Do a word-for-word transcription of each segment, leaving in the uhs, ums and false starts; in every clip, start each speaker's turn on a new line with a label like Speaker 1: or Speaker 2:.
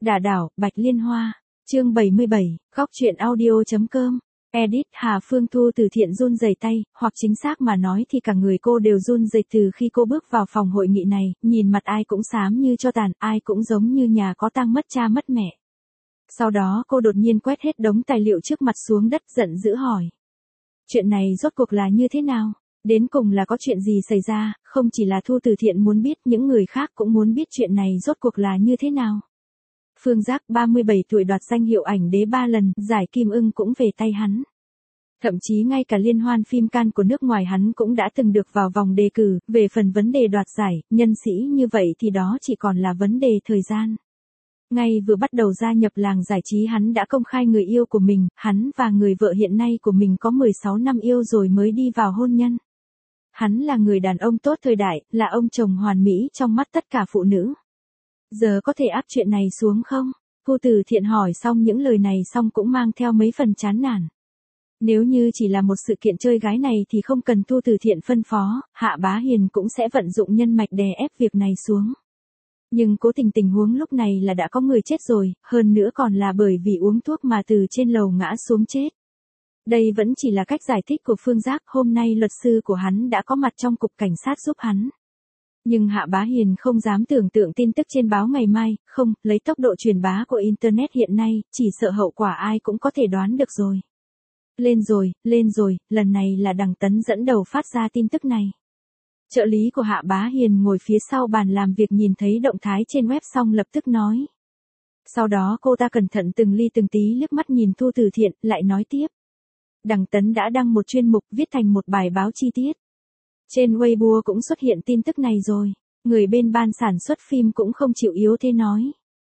Speaker 1: Đả đảo, Bạch Liên Hoa. Chương bảy mươi bảy, góc truyện audio chấm com. Edit Hà Phương Thu Từ Thiện run rẩy tay, hoặc chính xác mà nói thì cả người cô đều run rẩy từ khi cô bước vào phòng hội nghị này, nhìn mặt ai cũng xám như tro tàn, ai cũng giống như nhà có tang mất cha mất mẹ. Sau đó cô đột nhiên quét hết đống tài liệu trước mặt xuống đất, giận dữ hỏi. Chuyện này rốt cuộc là như thế nào? Đến cùng là có chuyện gì xảy ra? Không chỉ là Thu Từ Thiện muốn biết, những người khác cũng muốn biết chuyện này rốt cuộc là như thế nào. Phương Giác ba mươi bảy tuổi đoạt danh hiệu ảnh đế ba lần, giải Kim Ưng cũng về tay hắn. Thậm chí ngay cả liên hoan phim Cannes của nước ngoài hắn cũng đã từng được vào vòng đề cử, về phần vấn đề đoạt giải, nhân sĩ như vậy thì đó chỉ còn là vấn đề thời gian. Ngay vừa bắt đầu gia nhập làng giải trí hắn đã công khai người yêu của mình, hắn và người vợ hiện nay của mình có mười sáu năm yêu rồi mới đi vào hôn nhân. Hắn là người đàn ông tốt thời đại, là ông chồng hoàn mỹ trong mắt tất cả phụ nữ. Giờ có thể áp chuyện này xuống không? Thu Từ Thiện hỏi xong những lời này xong cũng mang theo mấy phần chán nản. Nếu như chỉ là một sự kiện chơi gái này thì không cần Thu Từ Thiện phân phó, Hạ Bá Hiền cũng sẽ vận dụng nhân mạch đè ép việc này xuống. Nhưng cố tình tình huống lúc này là đã có người chết rồi, hơn nữa còn là bởi vì uống thuốc mà từ trên lầu ngã xuống chết. Đây vẫn chỉ là cách giải thích của Phương Giác, hôm nay luật sư của hắn đã có mặt trong cục cảnh sát giúp hắn. Nhưng Hạ Bá Hiền không dám tưởng tượng tin tức trên báo ngày mai, không, lấy tốc độ truyền bá của Internet hiện nay, chỉ sợ hậu quả ai cũng có thể đoán được rồi. Lên rồi, lên rồi, lần này là Đằng Tấn dẫn đầu phát ra tin tức này. Trợ lý của Hạ Bá Hiền ngồi phía sau bàn làm việc nhìn thấy động thái trên web xong lập tức nói. Sau đó cô ta cẩn thận từng ly từng tí liếc mắt nhìn Thu Từ Thiện, lại nói tiếp. Đằng Tấn đã đăng một chuyên mục viết thành một bài báo chi tiết. Trên Weibo cũng xuất hiện tin tức này rồi, người bên ban sản xuất phim cũng không chịu yếu thế nói.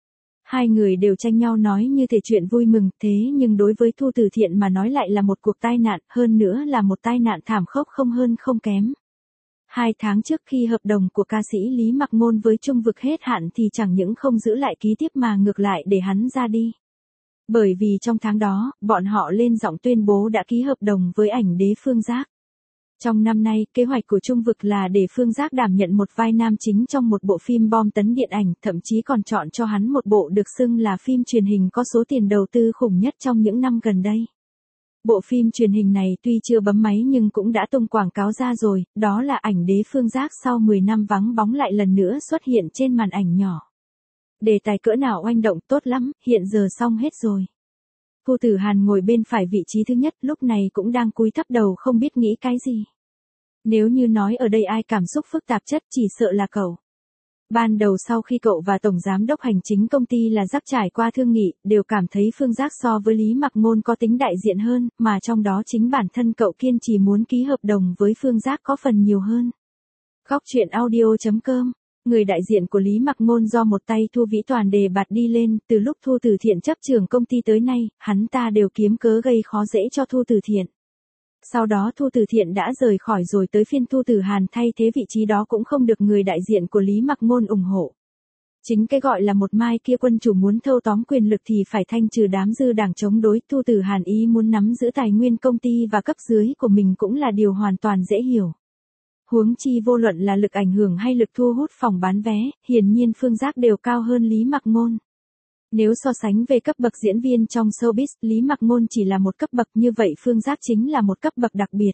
Speaker 1: Hai người đều tranh nhau nói như thể chuyện vui mừng, thế nhưng đối với Thu Từ Thiện mà nói lại là một cuộc tai nạn, hơn nữa là một tai nạn thảm khốc không hơn không kém. Hai tháng trước khi hợp đồng của ca sĩ Lý Mặc Ngôn với Trung Vực hết hạn thì chẳng những không giữ lại ký tiếp mà ngược lại để hắn ra đi. Bởi vì trong tháng đó, bọn họ lên giọng tuyên bố đã ký hợp đồng với ảnh đế Phương Giác. Trong năm nay, kế hoạch của Trung Vực là để Phương Giác đảm nhận một vai nam chính trong một bộ phim bom tấn điện ảnh, thậm chí còn chọn cho hắn một bộ được xưng là phim truyền hình có số tiền đầu tư khủng nhất trong những năm gần đây. Bộ phim truyền hình này tuy chưa bấm máy nhưng cũng đã tung quảng cáo ra rồi, đó là ảnh đế Phương Giác sau mười năm vắng bóng lại lần nữa xuất hiện trên màn ảnh nhỏ. Đề tài cỡ nào oanh động, tốt lắm, hiện giờ xong hết rồi. Thu Tử Hàn ngồi bên phải vị trí thứ nhất lúc này cũng đang cúi thấp đầu không biết nghĩ cái gì. Nếu như nói ở đây ai cảm xúc phức tạp chất chỉ sợ là cậu. Ban đầu sau khi cậu và Tổng Giám đốc Hành chính công ty là Giác trải qua thương nghị, đều cảm thấy Phương Giác so với Lý Mặc Ngôn có tính đại diện hơn, mà trong đó chính bản thân cậu kiên trì muốn ký hợp đồng với Phương Giác có phần nhiều hơn. Góc truyện audio chấm com. Người đại diện của Lý Mặc Ngôn do một tay Thu Vĩ Toàn đề bạt đi lên, từ lúc Thu Từ Thiện chấp trưởng công ty tới nay, hắn ta đều kiếm cớ gây khó dễ cho Thu Từ Thiện. Sau đó Thu Từ Thiện đã rời khỏi rồi tới phiên Thu Tử Hàn thay thế vị trí đó cũng không được người đại diện của Lý Mặc Ngôn ủng hộ. Chính cái gọi là một mai kia quân chủ muốn thâu tóm quyền lực thì phải thanh trừ đám dư đảng chống đối, Thu Tử Hàn ý muốn nắm giữ tài nguyên công ty và cấp dưới của mình cũng là điều hoàn toàn dễ hiểu. Huống chi vô luận là lực ảnh hưởng hay lực thu hút phòng bán vé, hiển nhiên Phương Giác đều cao hơn Lý Mặc Ngôn. Nếu so sánh về cấp bậc diễn viên trong showbiz, Lý Mặc Ngôn chỉ là một cấp bậc, như vậy Phương Giác chính là một cấp bậc đặc biệt.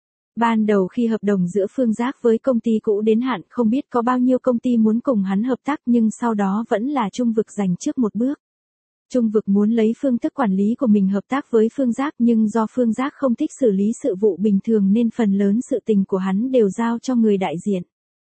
Speaker 1: Ban đầu khi hợp đồng giữa Phương Giác với công ty cũ đến hạn, không biết có bao nhiêu công ty muốn cùng hắn hợp tác, nhưng sau đó vẫn là Trung Vực giành trước một bước. Trung Vực muốn lấy phương thức quản lý của mình hợp tác với Phương Giác, nhưng do Phương Giác không thích xử lý sự vụ bình thường nên phần lớn sự tình của hắn đều giao cho người đại diện.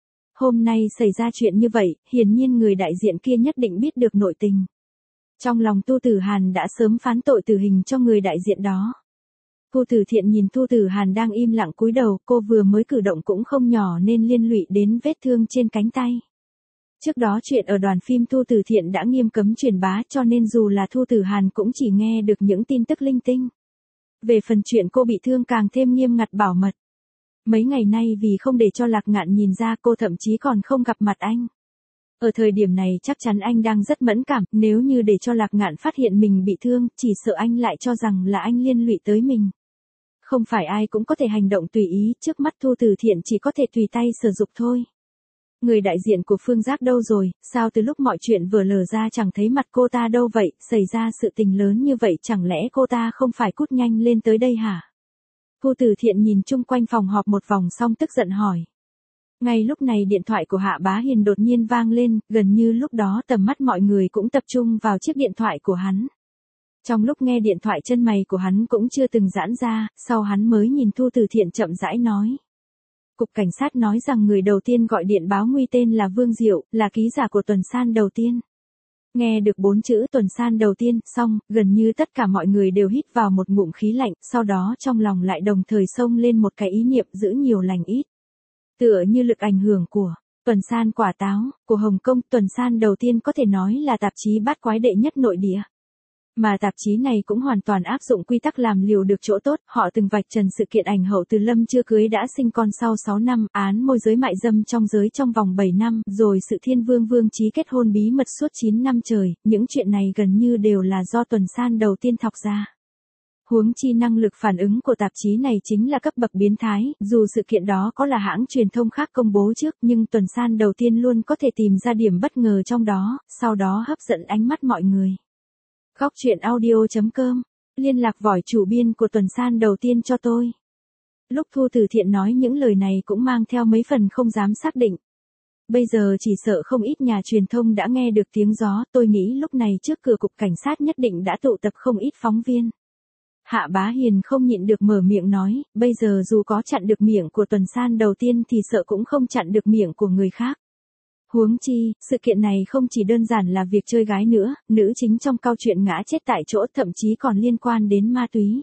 Speaker 1: Hôm nay xảy ra chuyện như vậy, hiển nhiên người đại diện kia nhất định biết được nội tình. Trong lòng Thu Tử Hàn đã sớm phán tội tử hình cho người đại diện đó. Thu Tử Thiện nhìn Thu Tử Hàn đang im lặng cúi đầu, cô vừa mới cử động cũng không nhỏ nên liên lụy đến vết thương trên cánh tay. Trước đó chuyện ở đoàn phim Thu Tử Thiện đã nghiêm cấm truyền bá cho nên dù là Thu Tử Hàn cũng chỉ nghe được những tin tức linh tinh. Về phần chuyện cô bị thương càng thêm nghiêm ngặt bảo mật. Mấy ngày nay vì không để cho Lạc Ngạn nhìn ra cô thậm chí còn không gặp mặt anh. Ở thời điểm này chắc chắn anh đang rất mẫn cảm, nếu như để cho Lạc Ngạn phát hiện mình bị thương, chỉ sợ anh lại cho rằng là anh liên lụy tới mình. Không phải ai cũng có thể hành động tùy ý, trước mắt Thu Tử Thiện chỉ có thể tùy tay sử dụng thôi. Người đại diện của Phương Giác đâu rồi, sao từ lúc mọi chuyện vừa lờ ra chẳng thấy mặt cô ta đâu vậy, xảy ra sự tình lớn như vậy chẳng lẽ cô ta không phải cút nhanh lên tới đây hả? Thu Từ Thiện nhìn chung quanh phòng họp một vòng xong tức giận hỏi. Ngay lúc này điện thoại của Hạ Bá Hiền đột nhiên vang lên, gần như lúc đó tầm mắt mọi người cũng tập trung vào chiếc điện thoại của hắn. Trong lúc nghe điện thoại chân mày của hắn cũng chưa từng giãn ra, sau hắn mới nhìn Thu Từ Thiện chậm rãi nói. Cục cảnh sát nói rằng người đầu tiên gọi điện báo nguy tên là Vương Diệu, là ký giả của tuần san đầu tiên. Nghe được bốn chữ tuần san đầu tiên, xong, gần như tất cả mọi người đều hít vào một ngụm khí lạnh, sau đó trong lòng lại đồng thời xông lên một cái ý niệm giữ nhiều lành ít. Tựa như lực ảnh hưởng của tuần san quả táo, của Hồng Kông, tuần san đầu tiên có thể nói là tạp chí bát quái đệ nhất nội địa. Mà tạp chí này cũng hoàn toàn áp dụng quy tắc làm liều được chỗ tốt, họ từng vạch trần sự kiện ảnh hậu Từ Lâm chưa cưới đã sinh con sau sáu năm, án môi giới mại dâm trong giới trong vòng bảy năm, rồi sự Thiên Vương Vương Chí kết hôn bí mật suốt chín năm trời, những chuyện này gần như đều là do tuần san đầu tiên thọc ra. Huống chi năng lực phản ứng của tạp chí này chính là cấp bậc biến thái, dù sự kiện đó có là hãng truyền thông khác công bố trước nhưng tuần san đầu tiên luôn có thể tìm ra điểm bất ngờ trong đó, sau đó hấp dẫn ánh mắt mọi người. Góc truyện audio chấm com, liên lạc vòi chủ biên của tuần san đầu tiên cho tôi. Lúc Thu Từ Thiện nói những lời này cũng mang theo mấy phần không dám xác định. Bây giờ chỉ sợ không ít nhà truyền thông đã nghe được tiếng gió, tôi nghĩ lúc này trước cửa cục cảnh sát nhất định đã tụ tập không ít phóng viên. Hạ Bá Hiền không nhịn được mở miệng nói, bây giờ dù có chặn được miệng của tuần san đầu tiên thì sợ cũng không chặn được miệng của người khác. Huống chi, sự kiện này không chỉ đơn giản là việc chơi gái nữa, nữ chính trong câu chuyện ngã chết tại chỗ thậm chí còn liên quan đến ma túy.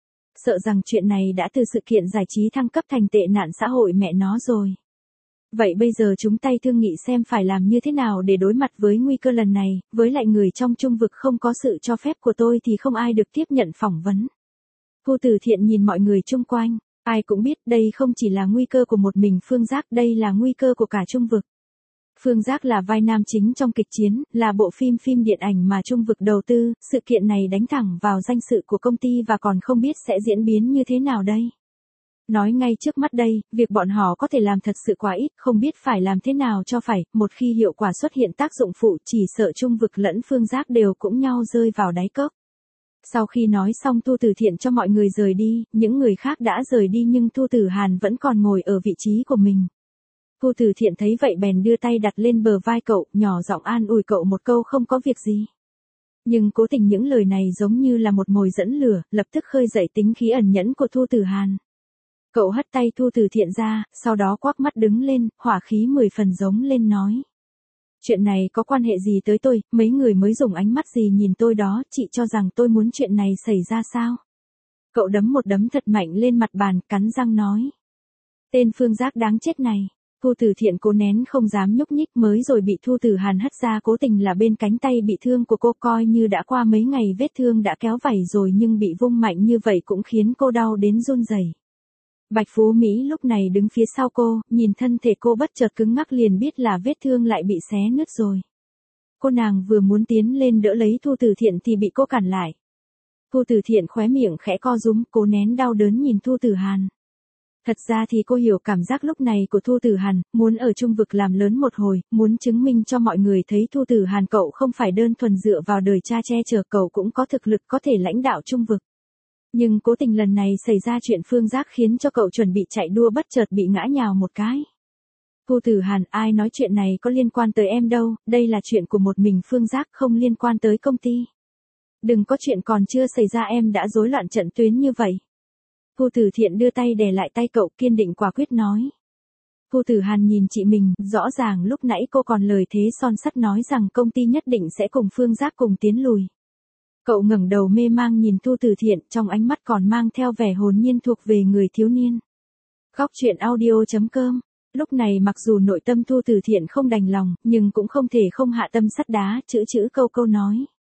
Speaker 1: Sợ rằng chuyện này đã từ sự kiện giải trí thăng cấp thành tệ nạn xã hội mẹ nó rồi. Vậy bây giờ chúng tay thương nghị xem phải làm như thế nào để đối mặt với nguy cơ lần này, với lại người trong trung vực không có sự cho phép của tôi thì không ai được tiếp nhận phỏng vấn. Thu Từ Thiện nhìn mọi người chung quanh, ai cũng biết đây không chỉ là nguy cơ của một mình Phương Giác, đây là nguy cơ của cả trung vực. Phương Giác là vai nam chính trong kịch chiến, là bộ phim phim điện ảnh mà trung vực đầu tư, sự kiện này đánh thẳng vào danh dự của công ty và còn không biết sẽ diễn biến như thế nào đây. Nói ngay trước mắt đây, việc bọn họ có thể làm thật sự quá ít, không biết phải làm thế nào cho phải, một khi hiệu quả xuất hiện tác dụng phụ chỉ sợ trung vực lẫn Phương Giác đều cũng nhau rơi vào đáy cốc. Sau khi nói xong Thu Từ Thiện cho mọi người rời đi, những người khác đã rời đi nhưng Thu Tử Hàn vẫn còn ngồi ở vị trí của mình. Thu Từ Thiện thấy vậy bèn đưa tay đặt lên bờ vai cậu, nhỏ giọng an ủi cậu một câu không có việc gì. Nhưng cố tình những lời này giống như là một mồi dẫn lửa, lập tức khơi dậy tính khí ẩn nhẫn của Thu Tử Hàn. Cậu hất tay Thu Từ Thiện ra, sau đó quắc mắt đứng lên, hỏa khí mười phần giống lên nói. Chuyện này có quan hệ gì tới tôi, mấy người mới dùng ánh mắt gì nhìn tôi đó, chị cho rằng tôi muốn chuyện này xảy ra sao? Cậu đấm một đấm thật mạnh lên mặt bàn, cắn răng nói. Tên Phương Giác đáng chết này. Thu Từ Thiện cố nén không dám nhúc nhích, mới rồi bị Thu Tử Hàn hất ra, cố tình là bên cánh tay bị thương của cô, coi như đã qua mấy ngày vết thương đã kéo vảy rồi nhưng bị vung mạnh như vậy cũng khiến cô đau đến run rẩy. Bạch Phú Mỹ lúc này đứng phía sau cô, nhìn thân thể cô bất chợt cứng ngắc liền biết là vết thương lại bị xé nứt rồi. Cô nàng vừa muốn tiến lên đỡ lấy Thu Từ Thiện thì bị cô cản lại. Thu Từ Thiện khóe miệng khẽ co rúm, cố nén đau đớn nhìn Thu Tử Hàn. Thật ra thì cô hiểu cảm giác lúc này của Thu Tử Hàn, muốn ở trung vực làm lớn một hồi, muốn chứng minh cho mọi người thấy Thu Tử Hàn cậu không phải đơn thuần dựa vào đời cha che chở, cậu cũng có thực lực có thể lãnh đạo trung vực. Nhưng cố tình lần này xảy ra chuyện Phương Giác khiến cho cậu chuẩn bị chạy đua bất chợt bị ngã nhào một cái. Thu Tử Hàn, ai nói chuyện này có liên quan tới em đâu, đây là chuyện của một mình Phương Giác, không liên quan tới công ty. Đừng có chuyện còn chưa xảy ra em đã rối loạn trận tuyến như vậy. Thu Tử Thiện đưa tay đè lại tay cậu, kiên định quả quyết nói. Thu Tử Hàn nhìn chị mình, rõ ràng lúc nãy cô còn lời thế son sắt nói rằng công ty nhất định sẽ cùng Phương Giác cùng tiến lùi. Cậu ngẩng đầu mê mang nhìn Thu Tử Thiện, trong ánh mắt còn mang theo vẻ hồn nhiên thuộc về người thiếu niên. Góc truyện audio chấm com. Lúc này mặc dù nội tâm Thu Tử Thiện không đành lòng, nhưng cũng không thể không hạ tâm sắt đá, chữ chữ câu câu nói.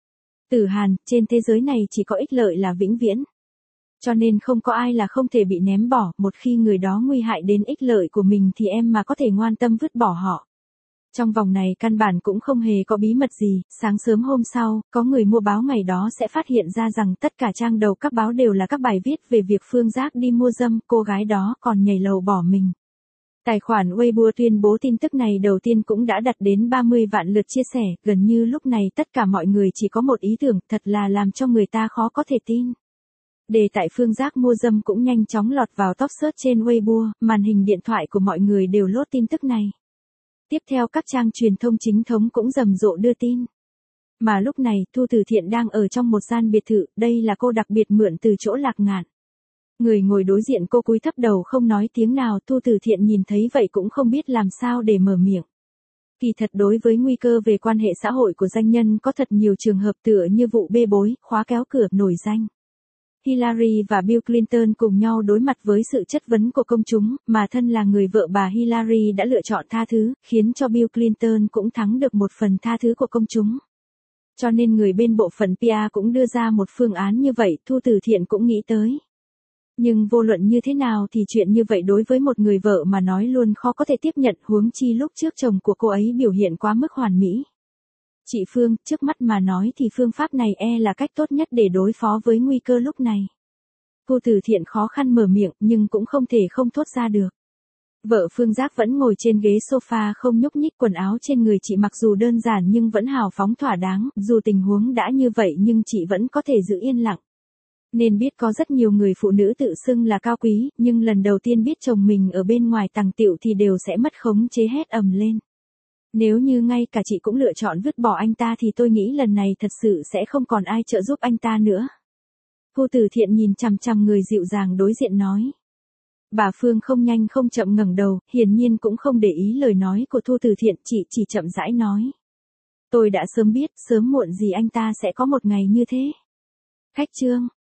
Speaker 1: Tử Hàn, trên thế giới này chỉ có ích lợi là vĩnh viễn. Cho nên không có ai là không thể bị ném bỏ, một khi người đó nguy hại đến ích lợi của mình thì em mà có thể ngoan tâm vứt bỏ họ. Trong vòng này căn bản cũng không hề có bí mật gì, sáng sớm hôm sau, có người mua báo ngày đó sẽ phát hiện ra rằng tất cả trang đầu các báo đều là các bài viết về việc Phương Giác đi mua dâm, cô gái đó còn nhảy lầu bỏ mình. Tài khoản Weibo tuyên bố tin tức này đầu tiên cũng đã đạt đến ba mươi vạn lượt chia sẻ, gần như lúc này tất cả mọi người chỉ có một ý tưởng, thật là làm cho người ta khó có thể tin. Đề tại Phương Giác mua dâm cũng nhanh chóng lọt vào top search trên Weibo, màn hình điện thoại của mọi người đều lốt tin tức này. Tiếp theo các trang truyền thông chính thống cũng rầm rộ đưa tin. Mà lúc này, Thu Từ Thiện đang ở trong một gian biệt thự, đây là cô đặc biệt mượn từ chỗ Lạc Ngạn. Người ngồi đối diện cô cúi thấp đầu không nói tiếng nào, Thu Từ Thiện nhìn thấy vậy cũng không biết làm sao để mở miệng. Kỳ thật đối với nguy cơ về quan hệ xã hội của danh nhân có thật nhiều trường hợp tựa như vụ bê bối, khóa kéo cửa, nổi danh. Hillary và Bill Clinton cùng nhau đối mặt với sự chất vấn của công chúng, mà thân là người vợ bà Hillary đã lựa chọn tha thứ, khiến cho Bill Clinton cũng thắng được một phần tha thứ của công chúng. Cho nên người bên bộ phận pê e cũng đưa ra một phương án như vậy, Thu Từ Thiện cũng nghĩ tới. Nhưng vô luận như thế nào thì chuyện như vậy đối với một người vợ mà nói luôn khó có thể tiếp nhận, huống chi lúc trước chồng của cô ấy biểu hiện quá mức hoàn mỹ. Chị Phương, trước mắt mà nói thì phương pháp này e là cách tốt nhất để đối phó với nguy cơ lúc này. Thu Từ Thiện khó khăn mở miệng nhưng cũng không thể không thốt ra được. Vợ Phương Giác vẫn ngồi trên ghế sofa không nhúc nhích, quần áo trên người chị mặc dù đơn giản nhưng vẫn hào phóng thỏa đáng, dù tình huống đã như vậy nhưng chị vẫn có thể giữ yên lặng. Nên biết có rất nhiều người phụ nữ tự xưng là cao quý, nhưng lần đầu tiên biết chồng mình ở bên ngoài tàng tịu thì đều sẽ mất khống chế hét ầm lên. Nếu như ngay cả chị cũng lựa chọn vứt bỏ anh ta thì tôi nghĩ lần này thật sự sẽ không còn ai trợ giúp anh ta nữa. Thu Từ Thiện nhìn chằm chằm người dịu dàng đối diện nói. Bà Phương không nhanh không chậm ngẩng đầu, hiển nhiên cũng không để ý lời nói của Thu Từ Thiện, chị chỉ chậm rãi nói. Tôi đã sớm biết, sớm muộn gì anh ta sẽ có một ngày như thế. Khách trương.